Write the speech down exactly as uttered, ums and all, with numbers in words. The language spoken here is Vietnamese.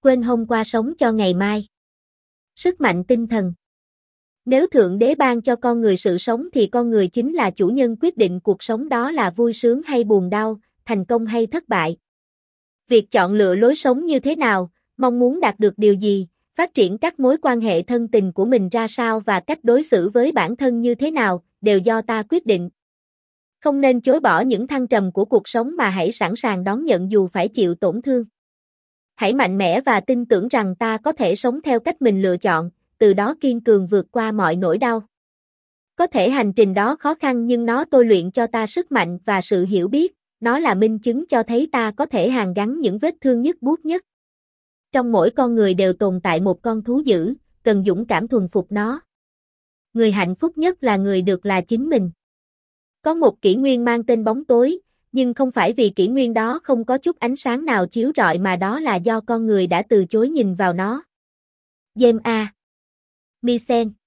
Quên hôm qua sống cho ngày mai. Sức mạnh tinh thần. Nếu Thượng Đế ban cho con người sự sống thì con người chính là chủ nhân quyết định cuộc sống đó là vui sướng hay buồn đau, thành công hay thất bại. Việc chọn lựa lối sống như thế nào, mong muốn đạt được điều gì, phát triển các mối quan hệ thân tình của mình ra sao và cách đối xử với bản thân như thế nào, đều do ta quyết định. Không nên chối bỏ những thăng trầm của cuộc sống mà hãy sẵn sàng đón nhận dù phải chịu tổn thương. Hãy mạnh mẽ và tin tưởng rằng ta có thể sống theo cách mình lựa chọn, từ đó kiên cường vượt qua mọi nỗi đau. Có thể hành trình đó khó khăn nhưng nó tôi luyện cho ta sức mạnh và sự hiểu biết, nó là minh chứng cho thấy ta có thể hàn gắn những vết thương nhức buốt nhất. Trong mỗi con người đều tồn tại một con thú dữ, cần dũng cảm thuần phục nó. Người hạnh phúc nhất là người được là chính mình. Có một kỷ nguyên mang tên bóng tối, nhưng không phải vì kỷ nguyên đó không có chút ánh sáng nào chiếu rọi mà đó là do con người đã từ chối nhìn vào nó. James A. Meesen